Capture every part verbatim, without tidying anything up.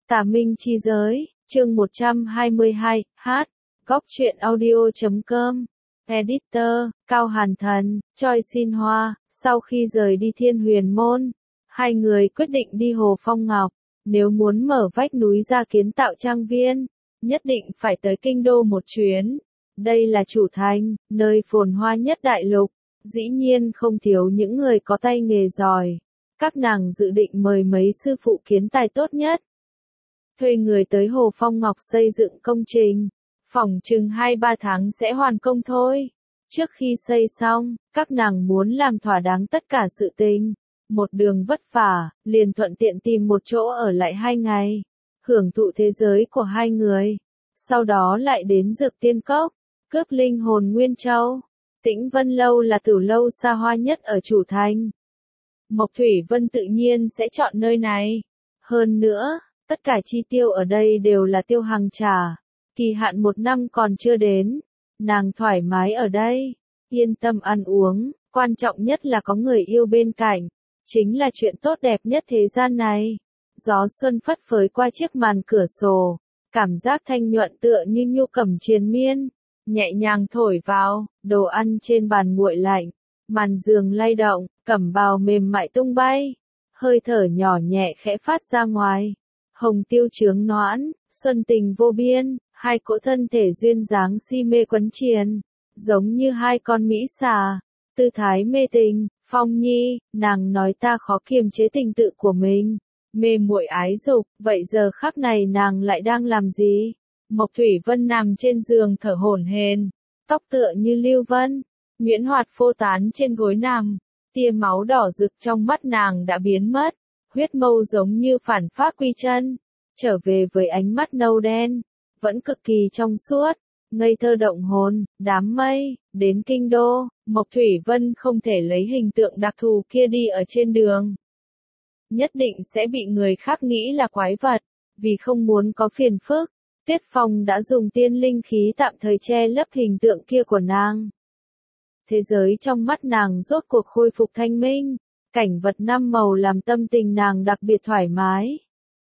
Tà Minh Chi Giới, chương một trăm hai mươi hai, hát, góc truyện audio chấm com, editor, Cao Hàn Thần, Choi Xin Hoa. Sau khi rời đi Thiên Huyền Môn, hai người quyết định đi Hồ Phong Ngọc. Nếu muốn mở vách núi ra kiến tạo trang viên, nhất định phải tới Kinh Đô một chuyến. Đây là chủ thành, nơi phồn hoa nhất đại lục, dĩ nhiên không thiếu những người có tay nghề giỏi. Các nàng dự định mời mấy sư phụ kiến tài tốt nhất, thuê người tới Hồ Phong Ngọc xây dựng công trình. Phỏng chừng hai ba tháng sẽ hoàn công thôi. Trước khi xây xong, các nàng muốn làm thỏa đáng tất cả sự tình. Một đường vất vả, liền thuận tiện tìm một chỗ ở lại hai ngày, hưởng thụ thế giới của hai người. Sau đó lại đến Dược Tiên Cốc, cướp linh hồn Nguyên Châu. Tĩnh Vân Lâu là tử lâu xa hoa nhất ở chủ thành. Mộc Thủy Vân tự nhiên sẽ chọn nơi này. Hơn nữa, tất cả chi tiêu ở đây đều là tiêu hàng trả. Kỳ hạn một năm còn chưa đến. Nàng thoải mái ở đây, yên tâm ăn uống, quan trọng nhất là có người yêu bên cạnh. Chính là chuyện tốt đẹp nhất thế gian này. Gió xuân phất phới qua chiếc màn cửa sổ, cảm giác thanh nhuận tựa như nhu cẩm triền miên, nhẹ nhàng thổi vào, đồ ăn trên bàn nguội lạnh, màn giường lay động, cẩm bào mềm mại tung bay, hơi thở nhỏ nhẹ khẽ phát ra ngoài. Hồng tiêu chướng noãn, xuân tình vô biên, hai cỗ thân thể duyên dáng si mê quấn triền, giống như hai con mỹ xà, tư thái mê tình. Phong Nhi, nàng nói ta khó kiềm chế tình tự của mình, mê muội ái dục, vậy giờ khắc này nàng lại đang làm gì? Mộc Thủy Vân nằm trên giường thở hổn hển, tóc tựa như lưu vân, nhuyễn hoạt phô tán trên gối nằm, tia máu đỏ rực trong mắt nàng đã biến mất, huyết mâu giống như phản phát quy chân, trở về với ánh mắt nâu đen, vẫn cực kỳ trong suốt. Ngây thơ động hồn, đám mây, đến Kinh Đô, Mộc Thủy Vân không thể lấy hình tượng đặc thù kia đi ở trên đường. Nhất định sẽ bị người khác nghĩ là quái vật, vì không muốn có phiền phức. Tiết Phong đã dùng tiên linh khí tạm thời che lấp hình tượng kia của nàng. Thế giới trong mắt nàng rốt cuộc khôi phục thanh minh, cảnh vật năm màu làm tâm tình nàng đặc biệt thoải mái.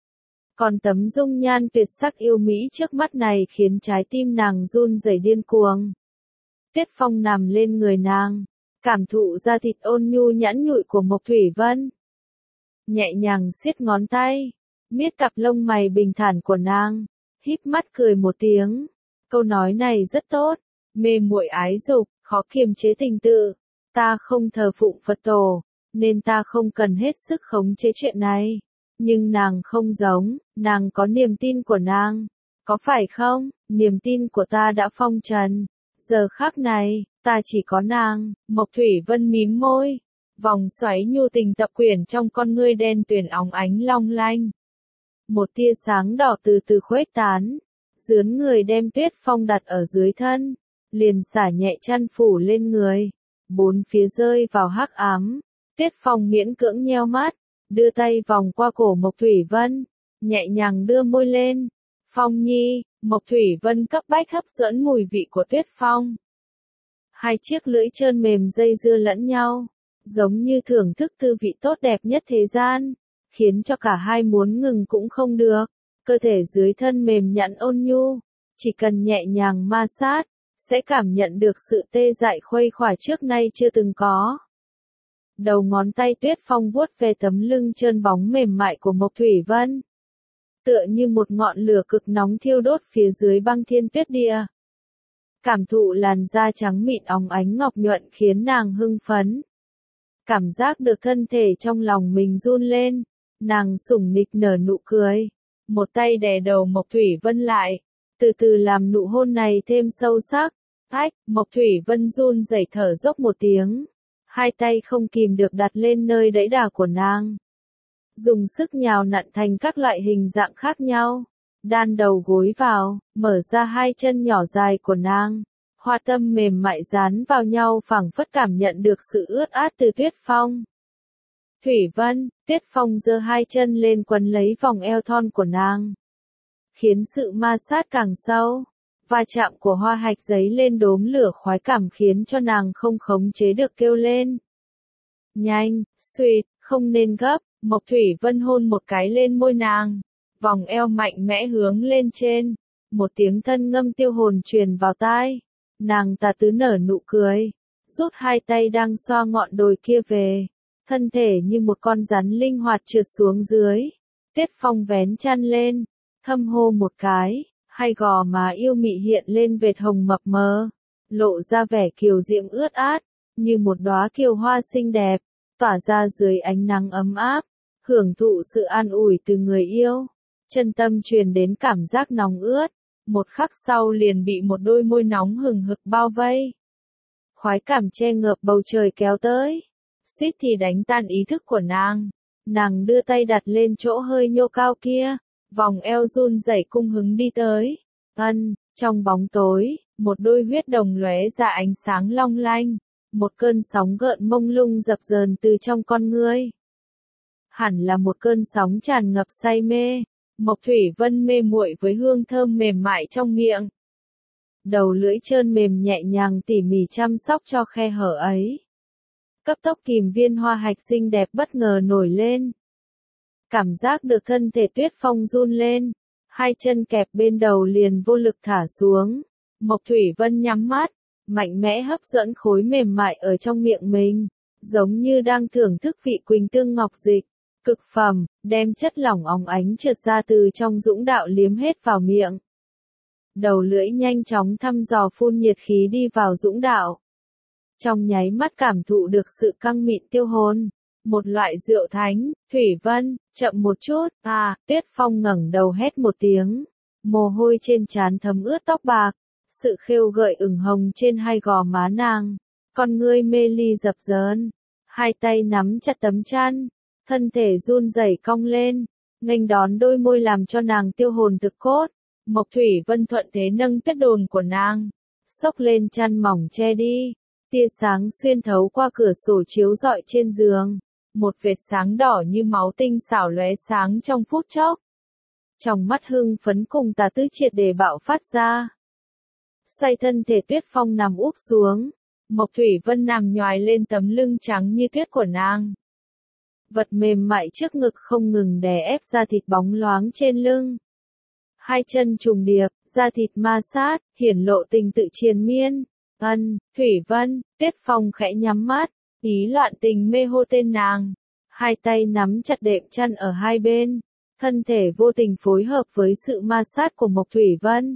Còn tấm dung nhan tuyệt sắc yêu mỹ trước mắt này khiến trái tim nàng run rẩy điên cuồng. Tiết Phong nằm lên người nàng, cảm thụ da thịt ôn nhu nhẵn nhụi của Mộc Thủy Vân. Nhẹ nhàng siết ngón tay, miết cặp lông mày bình thản của nàng, híp mắt cười một tiếng. Câu nói này rất tốt, mê muội ái dục, khó kiềm chế tình tự. Ta không thờ phụng Phật tổ, nên ta không cần hết sức khống chế chuyện này. Nhưng nàng không giống, nàng có niềm tin của nàng. Có phải không? Niềm tin của ta đã phong trần. Giờ khắc này, ta chỉ có nàng. Mộc Thủy Vân mím môi. Vòng xoáy nhu tình tập quyển trong con ngươi đen tuyền óng ánh long lanh. Một tia sáng đỏ từ từ khuếch tán. Dướn người đem Tuyết Phong đặt ở dưới thân. Liền xả nhẹ chăn phủ lên người. Bốn phía rơi vào hắc ám. Tuyết Phong miễn cưỡng nheo mắt. Đưa tay vòng qua cổ Mộc Thủy Vân, nhẹ nhàng đưa môi lên. Phong Nhi, Mộc Thủy Vân cấp bách hấp dẫn mùi vị của Tuyết Phong. Hai chiếc lưỡi trơn mềm dây dưa lẫn nhau, giống như thưởng thức tư vị tốt đẹp nhất thế gian, khiến cho cả hai muốn ngừng cũng không được. Cơ thể dưới thân mềm nhẵn ôn nhu, chỉ cần nhẹ nhàng ma sát, sẽ cảm nhận được sự tê dại khuây khỏa trước nay chưa từng có. Đầu ngón tay Tuyết Phong vuốt về tấm lưng trơn bóng mềm mại của Mộc Thủy Vân. Tựa như một ngọn lửa cực nóng thiêu đốt phía dưới băng thiên tuyết địa. Cảm thụ làn da trắng mịn óng ánh ngọc nhuận khiến nàng hưng phấn. Cảm giác được thân thể trong lòng mình run lên, nàng sủng nịch nở nụ cười. Một tay đè đầu Mộc Thủy Vân lại, từ từ làm nụ hôn này thêm sâu sắc. Ách, Mộc Thủy Vân run rẩy thở dốc một tiếng. Hai tay không kìm được đặt lên nơi đẫy đà của nàng. Dùng sức nhào nặn thành các loại hình dạng khác nhau. Đan đầu gối vào, mở ra hai chân nhỏ dài của nàng. Hoa tâm mềm mại dán vào nhau phảng phất cảm nhận được sự ướt át từ Tuyết Phong. Thủy Vân, Tuyết Phong giơ hai chân lên quấn lấy vòng eo thon của nàng. Khiến sự ma sát càng sâu. Va chạm của hoa hạch giấy lên đốm lửa khoái cảm khiến cho nàng không khống chế được kêu lên. Nhanh, suýt, không nên gấp, Mộc Thủy Vân hôn một cái lên môi nàng. vòng eo mạnh mẽ hướng lên trên, một tiếng thân ngâm tiêu hồn truyền vào tai. Nàng tà tứ nở nụ cười, rút hai tay đang xoa ngọn đồi kia về, thân thể như một con rắn linh hoạt trượt xuống dưới. Tuyết Phong vén chăn lên, thâm hô một cái, hai gò má yêu mị hiện lên vệt hồng mập mờ, lộ ra vẻ kiều diễm ướt át, như một đóa kiều hoa xinh đẹp, tỏa ra dưới ánh nắng ấm áp, hưởng thụ sự an ủi từ người yêu. Chân tâm truyền đến cảm giác nóng ướt, một khắc sau liền bị một đôi môi nóng hừng hực bao vây. Khoái cảm che ngợp bầu trời kéo tới, suýt thì đánh tan ý thức của nàng. Nàng đưa tay đặt lên chỗ hơi nhô cao kia, vòng eo run rẩy cung hứng đi tới. Ân, trong bóng tối, một đôi huyết đồng lóe ra ánh sáng long lanh, một cơn sóng gợn mông lung dập dờn từ trong con ngươi. Hẳn là một cơn sóng tràn ngập say mê. Mộc Thủy Vân mê muội với hương thơm mềm mại trong miệng. Đầu lưỡi trơn mềm nhẹ nhàng tỉ mỉ chăm sóc cho khe hở ấy. Cấp tốc kìm viên hoa hạch xinh đẹp bất ngờ nổi lên. Cảm giác được thân thể Tuyết Phong run lên, hai chân kẹp bên đầu liền vô lực thả xuống. Mộc Thủy Vân nhắm mắt, mạnh mẽ hấp dẫn khối mềm mại ở trong miệng mình, giống như đang thưởng thức vị quỳnh tương ngọc dịch. Cực phẩm, đem chất lỏng óng ánh trượt ra từ trong dũng đạo liếm hết vào miệng. Đầu lưỡi nhanh chóng thăm dò phun nhiệt khí đi vào dũng đạo. Trong nháy mắt cảm thụ được sự căng mịn tiêu hồn. Một loại rượu thánh. Thủy Vân, chậm một chút. À, Tuyết Phong ngẩng đầu hét một tiếng. Mồ hôi trên trán thấm ướt tóc bạc. Sự khêu gợi ửng hồng trên hai gò má nàng. Con ngươi mê ly dập dờn. Hai tay nắm chặt tấm chăn. Thân thể run rẩy cong lên, nghênh đón đôi môi làm cho nàng tiêu hồn thực cốt. Mộc Thủy Vân thuận thế nâng tuyết đồn của nàng, xốc lên chăn mỏng che đi. Tia sáng xuyên thấu qua cửa sổ chiếu rọi trên giường, một vệt sáng đỏ như máu tinh xảo lóe sáng trong phút chốc. Trong mắt hưng phấn cùng tà tứ triệt để bạo phát ra. Xoay thân thể Tuyết Phong nằm úp xuống, Mộc Thủy Vân nằm nhoài lên tấm lưng trắng như tuyết của nàng. Vật mềm mại trước ngực không ngừng đè ép da thịt bóng loáng trên lưng. Hai chân trùng điệp, da thịt ma sát, hiển lộ tình tự triền miên. Ân, Thủy Vân, Tuyết Phong khẽ nhắm mắt, ý loạn tình mê hô tên nàng. Hai tay nắm chặt đệm chăn ở hai bên, thân thể vô tình phối hợp với sự ma sát của Mộc Thủy Vân.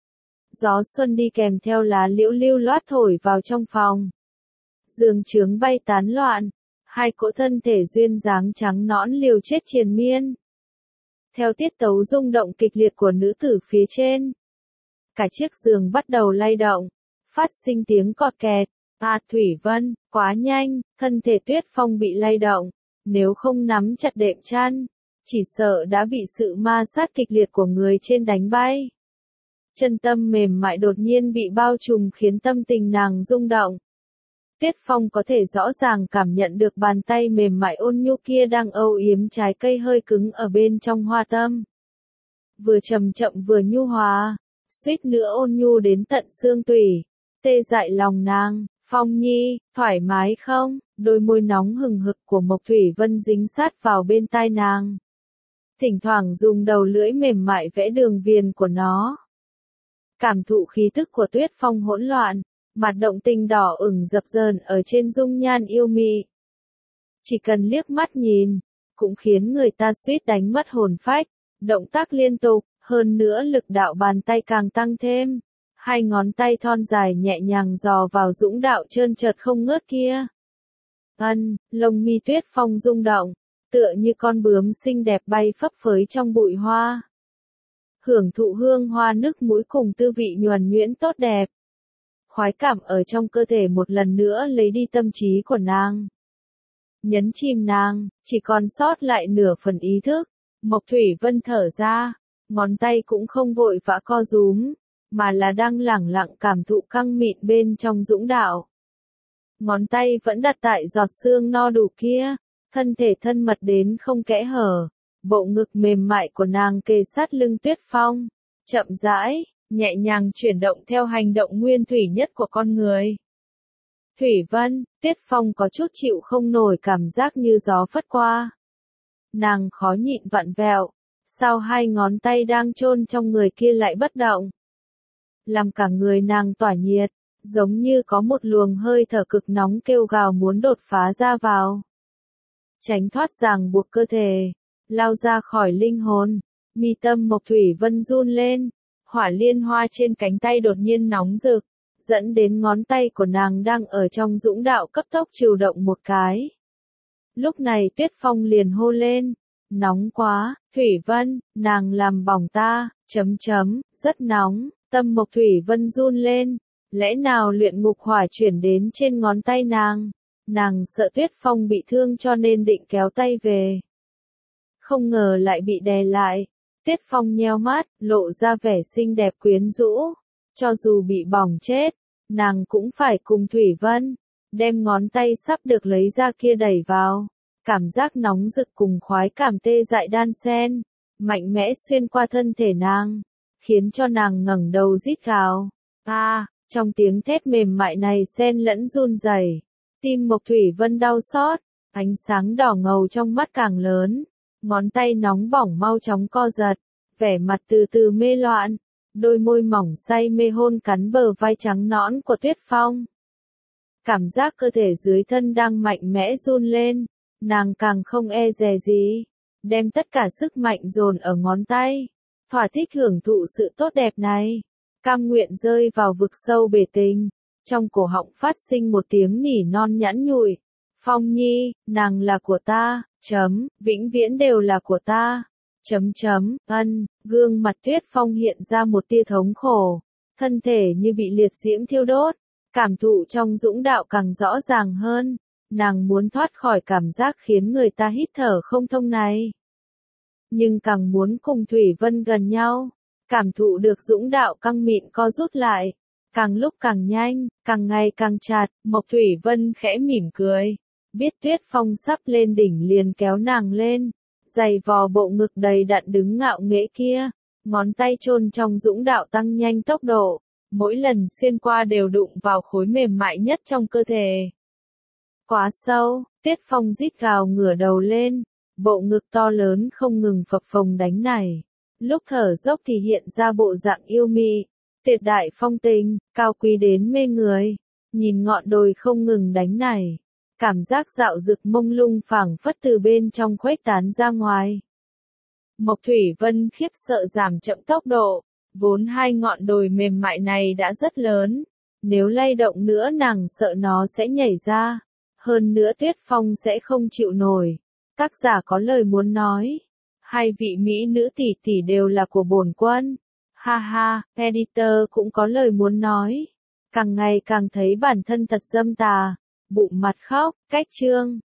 Gió xuân đi kèm theo lá liễu lưu loát thổi vào trong phòng. Giường trướng bay tán loạn. Hai cỗ thân thể duyên dáng trắng nõn liều chết triền miên. Theo tiết tấu rung động kịch liệt của nữ tử phía trên. Cả chiếc giường bắt đầu lay động, phát sinh tiếng cọt kẹt. À Thủy Vân, quá nhanh, thân thể Tuyết Phong bị lay động. Nếu không nắm chặt đệm chăn, chỉ sợ đã bị sự ma sát kịch liệt của người trên đánh bay. Chân tâm mềm mại đột nhiên bị bao trùm khiến tâm tình nàng rung động. Tuyết Phong có thể rõ ràng cảm nhận được bàn tay mềm mại ôn nhu kia đang âu yếm trái cây hơi cứng ở bên trong hoa tâm. Vừa chậm chậm vừa nhu hòa, suýt nữa ôn nhu đến tận xương tủy, tê dại lòng nàng. Phong Nhi, thoải mái không? Đôi môi nóng hừng hực của Mộc Thủy Vân dính sát vào bên tai nàng. Thỉnh thoảng dùng đầu lưỡi mềm mại vẽ đường viền của nó. Cảm thụ khí tức của Tuyết Phong hỗn loạn. Mặt động tình đỏ ửng dập dờn ở trên dung nhan yêu mị. Chỉ cần liếc mắt nhìn, cũng khiến người ta suýt đánh mất hồn phách. Động tác liên tục, hơn nữa lực đạo bàn tay càng tăng thêm. Hai ngón tay thon dài nhẹ nhàng dò vào dũng đạo trơn trượt không ngớt kia. Ân, lông mi Tuyết Phong rung động, tựa như con bướm xinh đẹp bay phấp phới trong bụi hoa. Hưởng thụ hương hoa nức mũi cùng tư vị nhuần nhuyễn tốt đẹp. Khoái cảm ở trong cơ thể một lần nữa lấy đi tâm trí của nàng. Nhấn chìm nàng, chỉ còn sót lại nửa phần ý thức. Mộc Thủy Vân thở ra, ngón tay cũng không vội vã co rúm, mà là đang lẳng lặng cảm thụ căng mịn bên trong dũng đạo. Ngón tay vẫn đặt tại giọt xương no đủ kia, thân thể thân mật đến không kẽ hở, bộ ngực mềm mại của nàng kề sát lưng Tuyết Phong, chậm rãi, nhẹ nhàng chuyển động theo hành động nguyên thủy nhất của con người. Thủy Vân, Tuyết Phong có chút chịu không nổi cảm giác như gió phất qua. Nàng khó nhịn vặn vẹo, sao hai ngón tay đang chôn trong người kia lại bất động. Làm cả người nàng tỏa nhiệt, giống như có một luồng hơi thở cực nóng kêu gào muốn đột phá ra vào. Tránh thoát ràng buộc cơ thể, lao ra khỏi linh hồn, mi tâm Mộc Thủy Vân run lên, hỏa liên hoa trên cánh tay đột nhiên nóng rực, dẫn đến ngón tay của nàng đang ở trong dũng đạo cấp tốc chịu động một cái. Lúc này Tuyết Phong liền hô lên, nóng quá, Thủy Vân, nàng làm bỏng ta, chấm chấm, rất nóng, tâm Mộc Thủy Vân run lên, lẽ nào luyện ngục hỏa chuyển đến trên ngón tay nàng, nàng sợ Tuyết Phong bị thương cho nên định kéo tay về. Không ngờ lại bị đè lại, Tuyết Phong nheo mắt, lộ ra vẻ xinh đẹp quyến rũ, cho dù bị bỏng chết, nàng cũng phải cùng Thủy Vân, đem ngón tay sắp được lấy ra kia đẩy vào. Cảm giác nóng rực cùng khoái cảm tê dại đan xen, mạnh mẽ xuyên qua thân thể nàng, khiến cho nàng ngẩng đầu rít gào. A, à, trong tiếng thét mềm mại này xen lẫn run rẩy, tim Mộc Thủy Vân đau xót, ánh sáng đỏ ngầu trong mắt càng lớn, ngón tay nóng bỏng mau chóng co giật, vẻ mặt từ từ mê loạn, đôi môi mỏng say mê hôn cắn bờ vai trắng nõn của Tuyết Phong. Cảm giác cơ thể dưới thân đang mạnh mẽ run lên. Nàng càng không e dè gì, đem tất cả sức mạnh dồn ở ngón tay, thỏa thích hưởng thụ sự tốt đẹp này, cam nguyện rơi vào vực sâu bể tình, trong cổ họng phát sinh một tiếng nỉ non nhẵn nhụi, Phong Nhi, nàng là của ta, chấm, vĩnh viễn đều là của ta, chấm chấm, ân, gương mặt Tuyết Phong hiện ra một tia thống khổ, thân thể như bị liệt diễm thiêu đốt, cảm thụ trong dũng đạo càng rõ ràng hơn. Nàng muốn thoát khỏi cảm giác khiến người ta hít thở không thông này. Nhưng càng muốn cùng Thủy Vân gần nhau, cảm thụ được dũng đạo căng mịn co rút lại, càng lúc càng nhanh, càng ngày càng chặt, Mộc Thủy Vân khẽ mỉm cười, biết Tuyết Phong sắp lên đỉnh liền kéo nàng lên, giày vò bộ ngực đầy đặn đứng ngạo nghễ kia, ngón tay chôn trong dũng đạo tăng nhanh tốc độ, mỗi lần xuyên qua đều đụng vào khối mềm mại nhất trong cơ thể. Quá sâu, Tuyết Phong rít gào ngửa đầu lên, bộ ngực to lớn không ngừng phập phồng đánh này. Lúc thở dốc thì hiện ra bộ dạng yêu mị, tuyệt đại phong tình, cao quý đến mê người. Nhìn ngọn đồi không ngừng đánh này, cảm giác dạo dực mông lung phảng phất từ bên trong khuếch tán ra ngoài. Mộc Thủy Vân khiếp sợ giảm chậm tốc độ, vốn hai ngọn đồi mềm mại này đã rất lớn, nếu lay động nữa nàng sợ nó sẽ nhảy ra. Hơn nữa Tuyết Phong sẽ không chịu nổi. Tác giả có lời muốn nói. Hai vị mỹ nữ tỷ tỷ đều là của bổn quân. Ha ha, editor cũng có lời muốn nói. Càng ngày càng thấy bản thân thật dâm tà. Bụng mặt khóc, cách chương.